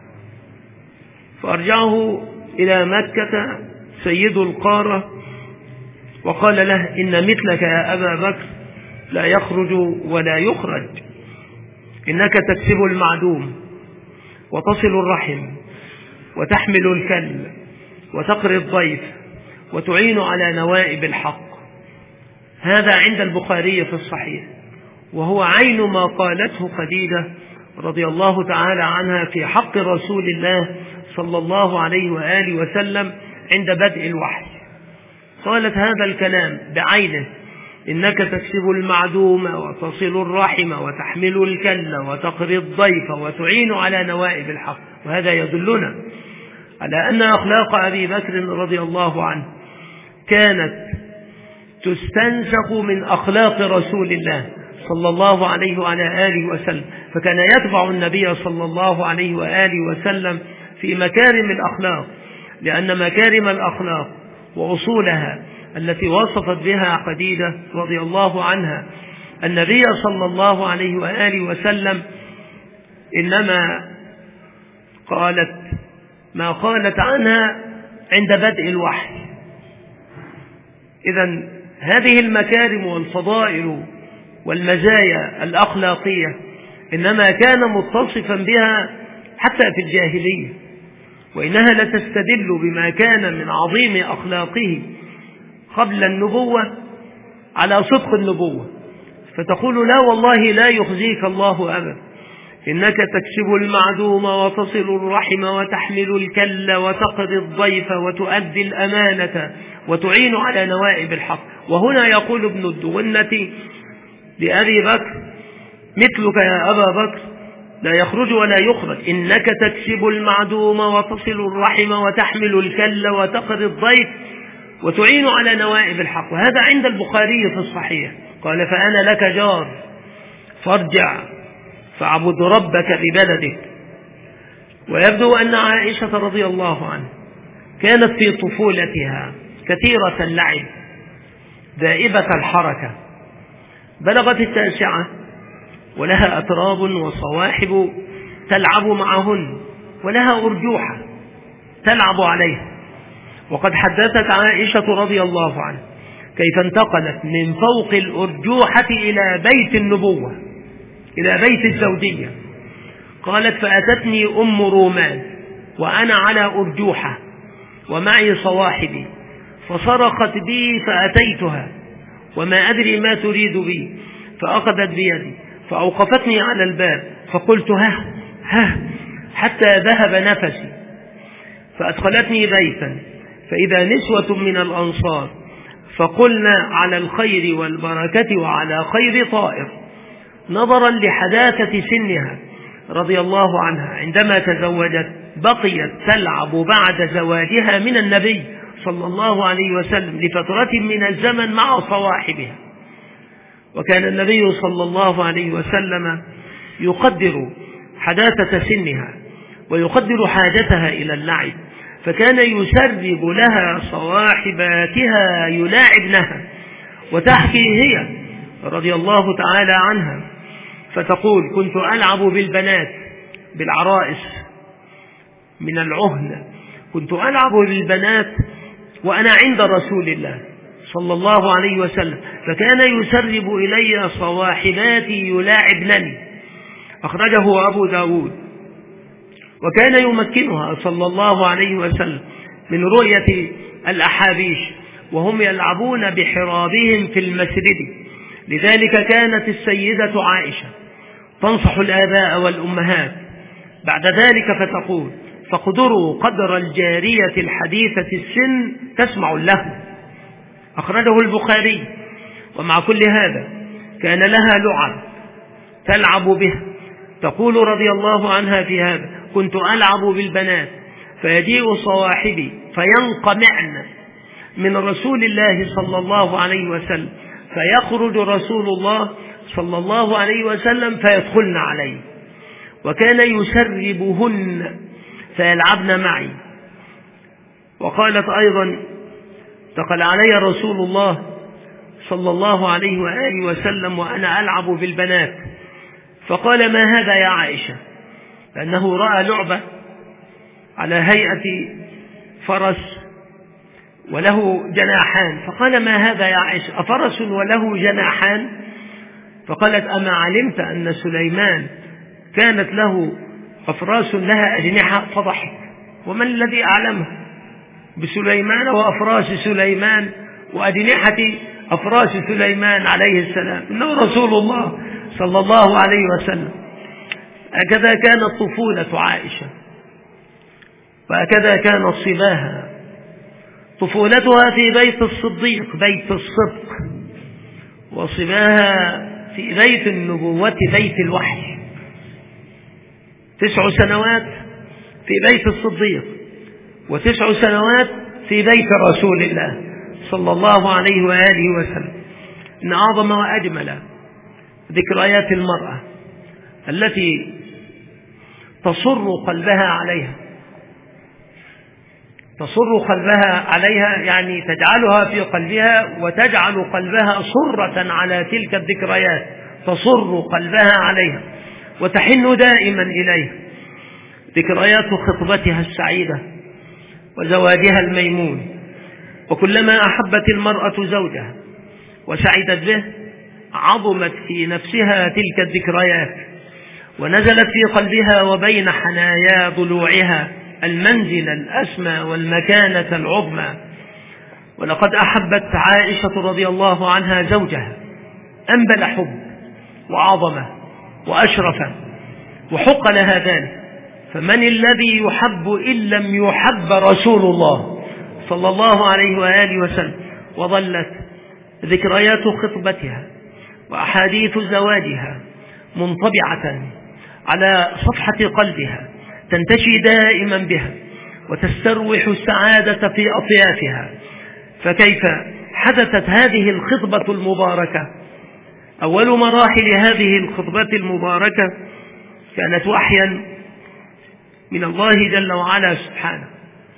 [SPEAKER 1] فأرجعه إلى مكة سيد القارة وقال له: إن مثلك يا أبا بكر لا يخرج ولا يخرج، إنك تكسب المعدوم وتصل الرحم وتحمل الكل وتقري الضيف وتعين على نوائب الحق. هذا عند البخاري في الصحيح، وهو عين ما قالته خديجة رضي الله تعالى عنها في حق رسول الله صلى الله عليه وآله وسلم عند بدء الوحي. قالت هذا الكلام بعينه: إنك تكسب المعدوم وتصل الرحم وتحمل الكل وتقري الضيف وتعين على نوائب الحق. وهذا يدلنا على أن أخلاق أبي بكر رضي الله عنه كانت تستنسخ من أخلاق رسول الله صلى الله عليه وعلى آله وسلم، فكان يتبع النبي صلى الله عليه وآله وسلم في مكارم الأخلاق، لأن مكارم الأخلاق وأصولها التي وصفت بها خديجة رضي الله عنها النبي صلى الله عليه وآله وسلم إنما قالت ما قالت عنها عند بدء الوحي. إذن هذه المكارم والفضائل والمزايا الأخلاقية إنما كان متصفا بها حتى في الجاهلية، وإنها لتستدل بما كان من عظيم أخلاقه قبل النبوة على صدق النبوة، فتقول: لا والله لا يخزيك الله أبدا، إنك تكسب المعدوم وتصل الرحم وتحمل الكل وتقضي الضيف وتؤدي الأمانة وتعين على نوائب الحق. وهنا يقول ابن الدغنة لأبي بكر: مثلك يا أبا بكر لا يخرج ولا يخرج، إنك تكسب المعدوم وتصل الرحم وتحمل الكل وتقضي الضيف وتعين على نوائب الحق. وهذا عند البخاري في الصحيح. قال: فأنا لك جار فارجع فاعبد ربك ببلدك. ويبدو أن عائشة رضي الله عنها كانت في طفولتها كثيرة اللعب دائبة الحركة، بلغت التاسعة ولها أتراب وصواحب تلعب معهن ولها أرجوحة تلعب عليها. وقد حدثت عائشة رضي الله عنها كيف انتقلت من فوق الأرجوحة إلى بيت النبوة، إلى بيت الزوجية. قالت: فأتتني أم رومان وأنا على أرجوحة ومعي صواحبي، فصرخت بي فأتيتها وما أدري ما تريد بي، فأخذت بيدي فأوقفتني على الباب، فقلت: ها ها حتى ذهب نفسي، فأدخلتني بيتا فإذا نسوة من الأنصار فقلنا: على الخير والبركة وعلى خير طائر، نظرا لحداثة سنها رضي الله عنها عندما تزوجت، بقيت تلعب بعد زواجها من النبي صلى الله عليه وسلم لفترة من الزمن مع صواحبها. وكان النبي صلى الله عليه وسلم يقدر حداثة سنها ويقدر حاجتها إلى اللعب، فكان يسرب لها صواحباتها يلاعبنها. وتحكي هي رضي الله تعالى عنها فتقول: كنت ألعب بالبنات بالعرائس من العهن، كنت ألعب بالبنات وأنا عند رسول الله صلى الله عليه وسلم، فكان يسرب إلي صواحباتي يلاعبنني. أخرجه أبو داود. وكان يمكنها صلى الله عليه وسلم من رؤية الأحابيش وهم يلعبون بحرابهم في المسجد. لذلك كانت السيدة عائشة تنصح الآباء والأمهات بعد ذلك فتقول: فاقدروا قدر الجارية الحديثة السن تسمع له. أخرجه البخاري. ومع كل هذا كان لها لعب تلعب به. تقول رضي الله عنها في هذا: كنت ألعب بالبنات فيجيء صواحبي فينقمعن من رسول الله صلى الله عليه وسلم، فيخرج رسول الله صلى الله عليه وسلم فيدخلن عليه، وكان يسربهن فيلعبن معي. وقالت أيضا: دخل علي رسول الله صلى الله عليه وآله وسلم وأنا ألعب بالبنات، فقال: ما هذا يا عائشة؟ لأنه رأى لعبة على هيئة فرس وله جناحان، فقال: ما هذا يا عائشة؟ أفرس وله جناحان؟ فقالت: أما علمت أن سليمان كانت له أفراس لها أجنحة؟ فضحك. ومن الذي أعلمه بسليمان وأفراس سليمان وأجنحة أفراس سليمان عليه السلام؟ إنه رسول الله صلى الله عليه وسلم. هكذا كانت طفولة عائشة، وهكذا كان صباها. طفولتها في بيت الصديق بيت الصدق، وصباها في بيت النبوة بيت الوحي. تسع سنوات في بيت الصديق وتسع سنوات في بيت رسول الله صلى الله عليه وآله وسلم. إن أعظم وأجمل ذكريات المرأة التي تصر قلبها عليها، تصر قلبها عليها يعني تجعلها في قلبها وتجعل قلبها صرة على تلك الذكريات، تصر قلبها عليها وتحن دائما إليها. ذكريات خطبتها السعيدة وزواجها الميمون. وكلما أحبت المرأة زوجها وسعدت به عظمت في نفسها تلك الذكريات، ونزلت في قلبها وبين حنايا ضلوعها المنزل الأسمى والمكانة العظمى. ولقد أحبت عائشة رضي الله عنها زوجها أنبل حب وعظمة وأشرف، وحق لها ذلك. فمن الذي يحب إن لم يحب رسول الله صلى الله عليه وآله وسلم؟ وظلت ذكريات خطبتها وأحاديث زواجها منطبعة على صفحة قلبها، تنتشي دائما بها وتستروح السعادة في أطيافها. فكيف حدثت هذه الخطبة المباركة؟ أول مراحل هذه الخطبة المباركة كانت وحيا من الله جل وعلا سبحانه.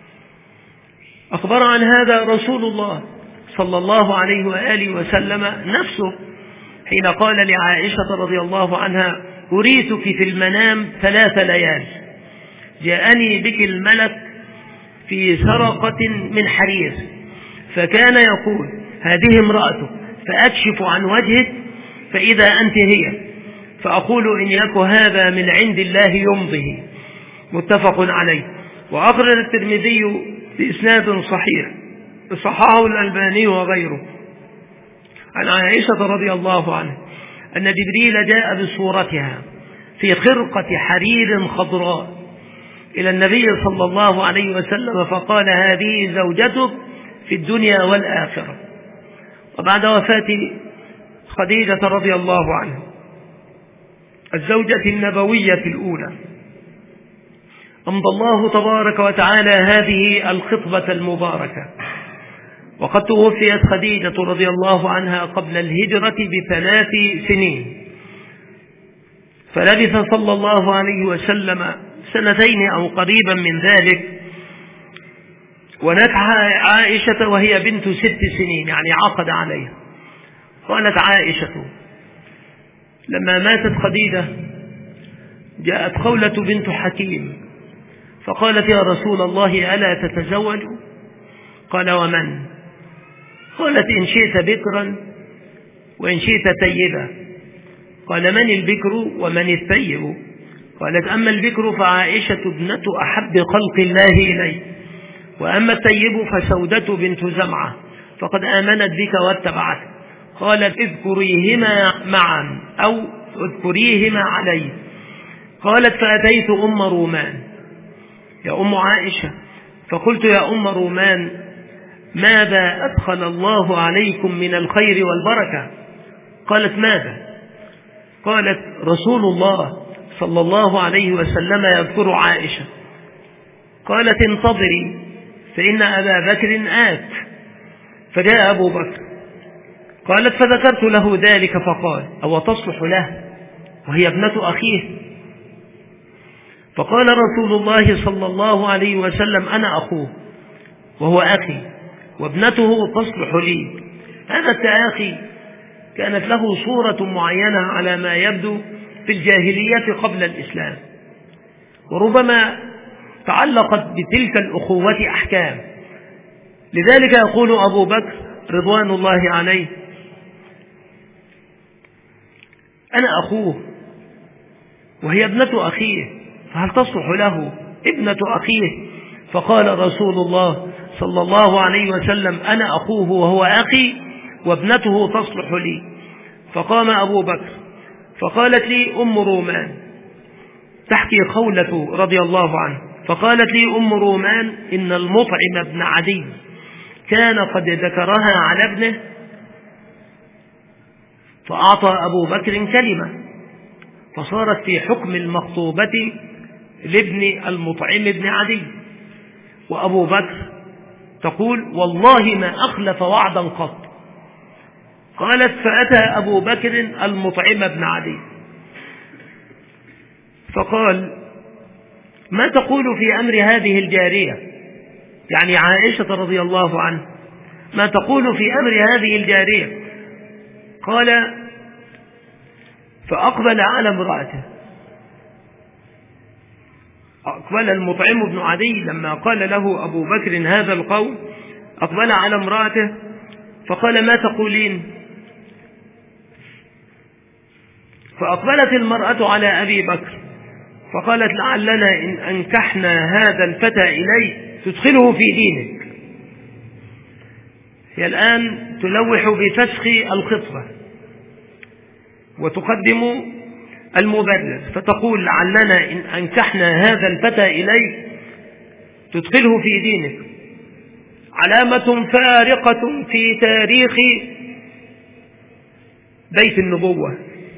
[SPEAKER 1] أخبر عن هذا رسول الله صلى الله عليه وآله وسلم نفسه حين قال لعائشة رضي الله عنها: أريتك في المنام ثلاث ليال، جاءني بك الملك في سرقة من حرير، فكان يقول هذه امرأتك، فأكشف عن وجهك فإذا أنت هي، فأقول إن يك هذا من عند الله يمضه. متفق عليه. وأخرج الترمذي بإسناد صحيح صححه الألباني وغيره عن عائشة رضي الله عنها أن جبريل جاء بصورتها في خرقة حرير خضراء إلى النبي صلى الله عليه وسلم فقال هذه زوجتك في الدنيا والآخرة. وبعد وفاة خديجة رضي الله عنها الزوجة النبوية الأولى أمضى الله تبارك وتعالى هذه الخطبة المباركة، وقد توفيت خديجة رضي الله عنها قبل الهجرة بثلاث سنين، فلبث صلى الله عليه وسلم سنتين أو قريبا من ذلك، ونكح عائشة وهي بنت ست سنين، يعني عقد عليها. قالت عائشة لما ماتت خديجة جاءت خولة بنت حكيم فقالت يا رسول الله ألا تتزوج؟ قال ومن؟ قالت إن شئت بكرا وإن شئت ثيبا. قال من البكر ومن الثيب؟ قالت أما البكر فعائشة ابنة أحب خلق الله إلي، وأما الثيب فسودة بنت زمعة فقد آمنت بك واتبعت. قالت اذكريهما معا أو اذكريهما علي. قالت فأتيت أم رومان يا أم عائشة فقلت يا أم رومان ماذا أدخل الله عليكم من الخير والبركة؟ قالت ماذا؟ قالت رسول الله صلى الله عليه وسلم يذكر عائشة. قالت انتظري فإن أبا بكر آت. فجاء أبو بكر. قالت فذكرت له ذلك فقال أو تصلح له وهي ابنة أخيه؟ فقال رسول الله صلى الله عليه وسلم أنا أخوه وهو أخي وابنته تصلح لي. هذا التآخي كانت له صورة معينة على ما يبدو في الجاهلية قبل الإسلام، وربما تعلقت بتلك الأخوة أحكام. لذلك يقول أبو بكر رضوان الله عليه أنا أخوه وهي ابنة أخيه، فهل تصلح له ابنة أخيه؟ فقال رسول الله صلى الله عليه وسلم أنا أخوه وهو أخي وابنته تصلح لي. فقام أبو بكر فقالت لي أم رومان، تحكي خولة رضي الله عنه، فقالت لي أم رومان إن المطعم بن عدي كان قد ذكرها على ابنه، فأعطى أبو بكر كلمة فصارت في حكم المخطوبة لابن المطعم بن عدي. وأبو بكر تقول والله ما أخلف وعدا قط. قالت فأتى أبو بكر المطعم بن عدي فقال ما تقول في أمر هذه الجارية، يعني عائشة رضي الله عنها، ما تقول في أمر هذه الجارية؟ قال فأقبل على امرأته. أقبل المطعم بن عدي لما قال له أبو بكر هذا القول، أقبل على امرأته فقال ما تقولين؟ فأقبلت المرأة على أبي بكر فقالت لعلنا إن أنكحنا هذا الفتى إليه تدخله في دينك. هي الآن تلوح بفسخ الخطبة وتقدم المبرر، فتقول لعلنا إن أنكحنا هذا الفتى إليه تدخله في دينك. علامة فارقة في تاريخ بيت النبوة.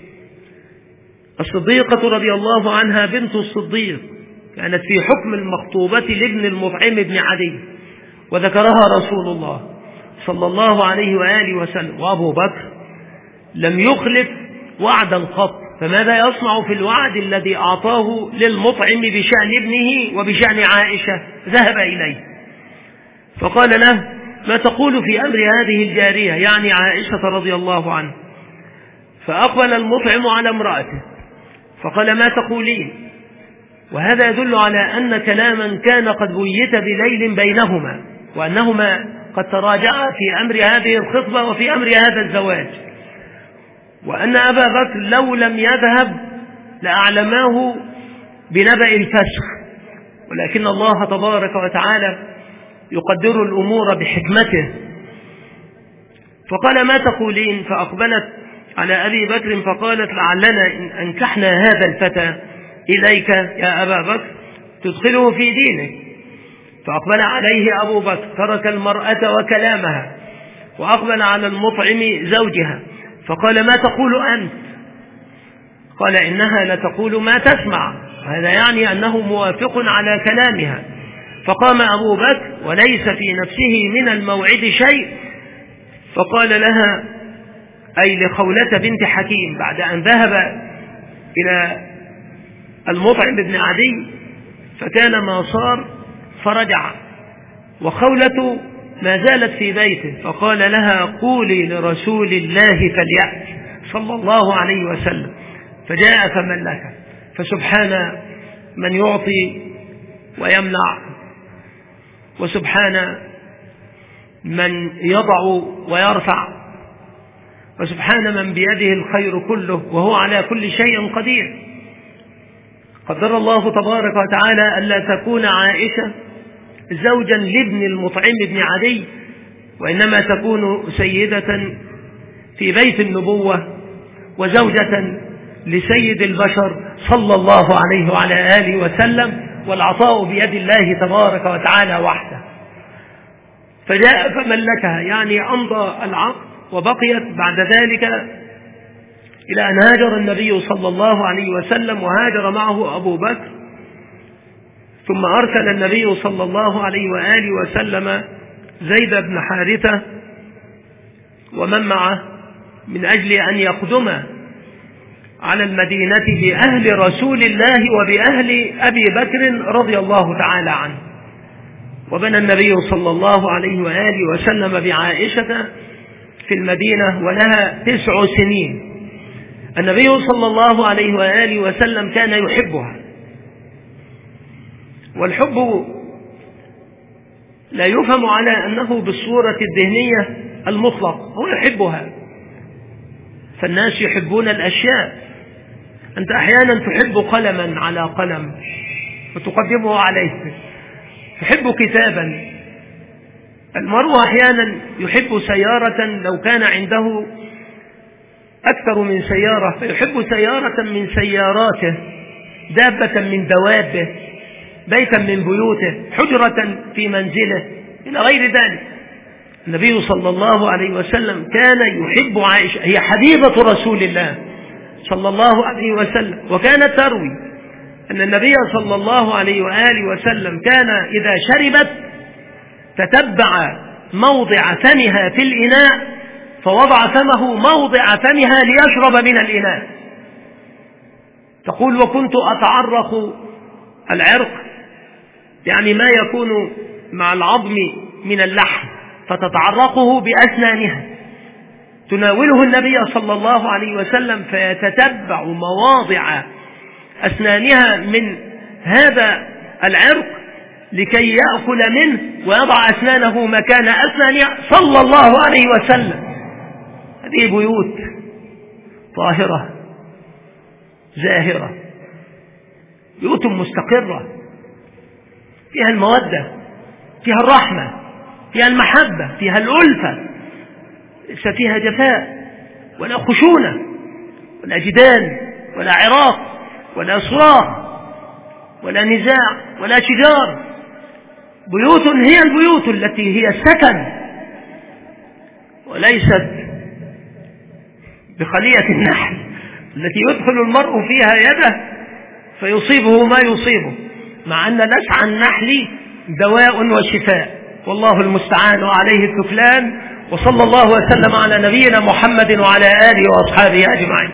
[SPEAKER 1] الصديقة رضي الله عنها بنت الصديق كانت في حكم المخطوبة لابن المطعم بن عدي، وذكرها رسول الله صلى الله عليه وآله وسلم. وأبو بكر لم يخلف وعدا قط، فماذا يصنع في الوعد الذي أعطاه للمطعم بشأن ابنه وبشأن عائشة؟ ذهب إليه فقال له ما تقول في أمر هذه الجارية، يعني عائشة رضي الله عنها؟ فأقبل المطعم على امرأته
[SPEAKER 2] فقال ما تقولين؟ وهذا يدل على أن كلاما كان قد بيت بليل بينهما، وأنهما قد تراجعا في أمر هذه الخطبة وفي أمر هذا الزواج، وأن أبا بكر لو لم يذهب لأعلماه بنبأ الفسخ، ولكن الله تبارك وتعالى يقدر الأمور بحكمته. فقال ما تقولين؟ فأقبلت على أبي بكر فقالت لعلنا إن أنكحنا هذا الفتى إليك يا أبا بكر تدخله في دينك. فأقبل عليه أبو بكر ترك المرأة وكلامها وأقبل على المطعم زوجها فقال ما تقول أنت؟ قال إنها لتقول ما تسمع، هذا يعني أنه موافق على كلامها. فقام أبو بكر وليس في نفسه من الموعد شيء فقال لها أي لخولة بنت حكيم بعد أن ذهب إلى المطعم بن عدي فكان ما صار فرجع وخولة ما زالت في بيته، فقال لها قولي لرسول الله فليأتي صلى الله عليه وسلم، فجاء فملك. فسبحان من يعطي ويمنع، وسبحان من يضع ويرفع، وسبحان من بيده الخير كله وهو على كل شيء قدير. قدر الله تبارك وتعالى ألا تكون عائشة زوجا لابن المطعم بن عدي، وإنما تكون سيدة في بيت النبوة وزوجة لسيد البشر صلى الله عليه وعلى آله وسلم، والعطاء بيد الله تبارك وتعالى وحده. فجاء فملكها يعني أمضى العقد، وبقيت بعد ذلك إلى أن هاجر النبي صلى الله عليه وسلم وهاجر معه أبو بكر، ثم أرسل النبي صلى الله عليه وآله وسلم زيد بن حارثة ومن معه من أجل أن يقدم على المدينة بأهل رسول الله وبأهل أبي بكر رضي الله تعالى عنه. وبنى النبي صلى الله عليه وآله وسلم بعائشة في المدينة ولها تسع سنين. النبي صلى الله عليه وآله وسلم كان يحبها، والحب لا يفهم على أنه بالصورة الذهنية المطلق، هو يحبها. فالناس يحبون الأشياء، أنت أحيانا تحب قلما على قلم وتقدمه عليه، تحب كتابا. المرء أحيانا يحب سيارة لو كان عنده أكثر من سيارة فيحب سيارة من سياراته، دابة من دوابه، بيتا من بيوته، حجرة في منزله، إلى غير ذلك. النبي صلى الله عليه وسلم كان يحب عائشة، هي حبيبة رسول الله صلى الله عليه وسلم، وكانت تروي أن النبي صلى الله عليه وآله وسلم كان إذا شربت تتبع موضع فمها في الإناء فوضع فمه موضع فمها ليشرب من الإناء. تقول وكنت أتعرق العرق، يعني ما يكون مع العظم من اللحم، فتتعرقه بأسنانها، تناوله النبي صلى الله عليه وسلم فيتتبع مواضع أسنانها من هذا العرق لكي يأكل منه ويضع أسنانه مكان أسنانها صلى الله عليه وسلم. هذه بيوت طاهرة زاهرة، بيوت مستقرة فيها المودة، فيها الرحمة، فيها المحبة، فيها الألفة، ليس فيها جفاء ولا خشونة ولا جدال ولا عراق ولا صراخ ولا نزاع ولا شجار. بيوت هي البيوت التي هي السكن، وليست بخلية النحل التي يدخل المرء فيها يده فيصيبه ما يصيبه، مع أن لسع النحل دواء وشفاء، والله المستعان وعليه التكلان. وصلى الله وسلم على نبينا محمد وعلى آله وأصحابه أجمعين.